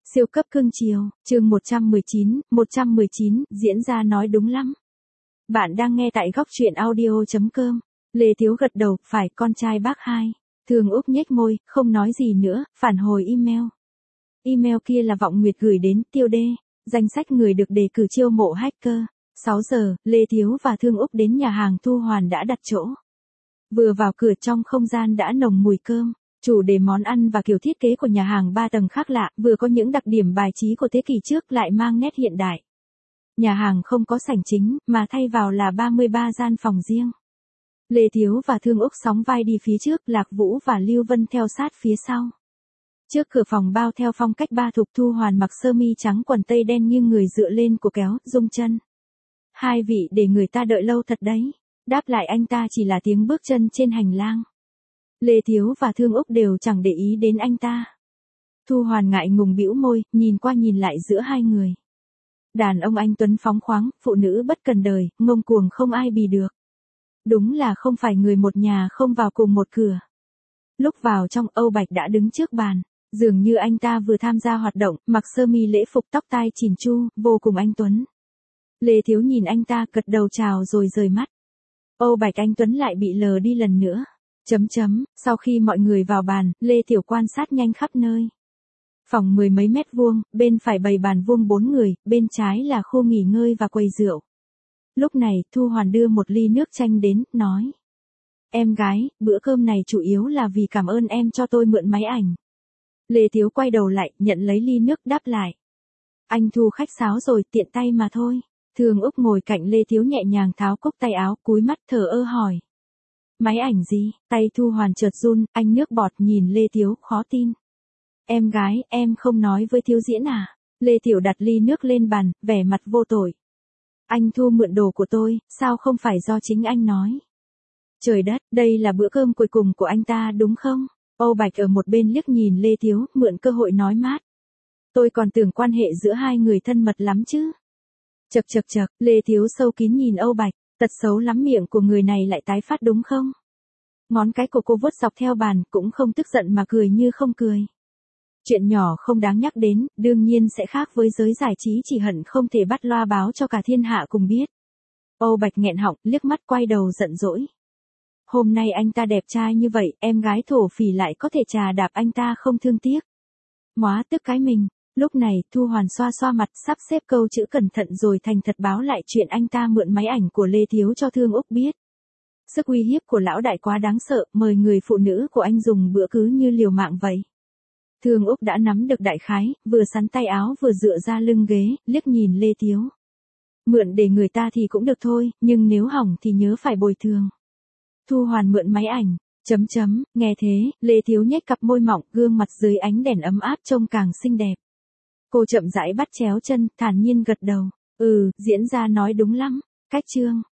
Siêu cấp cưng chiều, chương 119, diễn ra nói đúng lắm. Bạn đang nghe tại góc truyện audio.com. Lê Thiếu gật đầu, phải con trai bác hai. Thường Úc nhếch môi, không nói gì nữa, phản hồi email. Email kia là Vọng Nguyệt gửi đến Tiêu Đê, danh sách người được đề cử chiêu mộ hacker. 6 giờ, Lê Thiếu và Thương Úc đến nhà hàng Thu Hoàn đã đặt chỗ. Vừa vào cửa trong không gian đã nồng mùi cơm. Chủ đề món ăn và kiểu thiết kế của nhà hàng 3 tầng khác lạ, vừa có những đặc điểm bài trí của thế kỷ trước lại mang nét hiện đại. Nhà hàng không có sảnh chính, mà thay vào là 33 gian phòng riêng. Lê Thiếu và Thương Úc sóng vai đi phía trước, Lạc Vũ và Lưu Vân theo sát phía sau. Trước cửa phòng bao theo phong cách ba thục, Thu Hoàn mặc sơ mi trắng quần tây đen nghiêng người dựa lên cổ kéo, rung chân. Hai vị để người ta đợi lâu thật đấy. Đáp lại anh ta chỉ là tiếng bước chân trên hành lang. Lê Thiếu và Thương Úc đều chẳng để ý đến anh ta. Thu Hoàn ngại ngùng bĩu môi, nhìn qua nhìn lại giữa hai người. Đàn ông anh tuấn phóng khoáng, phụ nữ bất cần đời, ngông cuồng không ai bì được. Đúng là không phải người một nhà không vào cùng một cửa. Lúc vào trong, Âu Bạch đã đứng trước bàn. Dường như anh ta vừa tham gia hoạt động, mặc sơ mi lễ phục, tóc tai chỉn chu, vô cùng anh tuấn. Lê Thiếu nhìn anh ta, gật đầu chào rồi rời mắt. Âu Bạch anh tuấn lại bị lờ đi lần nữa. Sau khi mọi người vào bàn, Lê Tiểu quan sát nhanh khắp nơi. Phòng 10 mấy mét vuông, bên phải bày bàn vuông 4 người, bên trái là khu nghỉ ngơi và quầy rượu. Lúc này, Thu Hoàn đưa một ly nước chanh đến, nói. Em gái, bữa cơm này chủ yếu là vì cảm ơn em cho tôi mượn máy ảnh. Lê Thiếu quay đầu lại, nhận lấy ly nước đáp lại. Anh Thu khách sáo rồi, tiện tay mà thôi. Thường Úc ngồi cạnh Lê Thiếu nhẹ nhàng tháo cúc tay áo, cúi mắt thờ ơ hỏi. Máy ảnh gì? Tay Thu Hoàn chợt run, anh nước bọt nhìn Lê Thiếu, khó tin. Em gái, em không nói với Thiếu diễn à? Lê Tiểu đặt ly nước lên bàn, vẻ mặt vô tội. Anh Thu mượn đồ của tôi, sao không phải do chính anh nói? Trời đất, đây là bữa cơm cuối cùng của anh ta đúng không? Âu Bạch ở một bên liếc nhìn Lê Thiếu, mượn cơ hội nói mát. Tôi còn tưởng quan hệ giữa hai người thân mật lắm chứ. Chậc, Lê Thiếu sâu kín nhìn Âu Bạch. Tật xấu lắm, miệng của người này lại tái phát đúng không? Ngón cái của cô vuốt dọc theo bàn, cũng không tức giận mà cười như không cười. Chuyện nhỏ không đáng nhắc đến, đương nhiên sẽ khác với giới giải trí, chỉ hận không thể bắt loa báo cho cả thiên hạ cùng biết. Âu Bạch nghẹn họng, liếc mắt quay đầu giận dỗi. Hôm nay anh ta đẹp trai như vậy, em gái thổ phỉ lại có thể chà đạp anh ta không thương tiếc. Móa tức cái mình. Lúc này, Thu Hoàn xoa xoa mặt, sắp xếp câu chữ cẩn thận rồi thành thật báo lại chuyện anh ta mượn máy ảnh của Lê Thiếu cho Thương Úc biết. Sức uy hiếp của lão đại quá đáng sợ, mời người phụ nữ của anh dùng bữa cứ như liều mạng vậy. Thương Úc đã nắm được đại khái, vừa sắn tay áo vừa dựa ra lưng ghế, liếc nhìn Lê Thiếu. Mượn để người ta thì cũng được thôi, nhưng nếu hỏng thì nhớ phải bồi thường. Thu Hoàn mượn máy ảnh. Nghe thế, Lê Thiếu nhếch cặp môi mọng, gương mặt dưới ánh đèn ấm áp trông càng xinh đẹp. Cô chậm rãi bắt chéo chân, thản nhiên gật đầu. Diễn ra nói đúng lắm. Cách chương.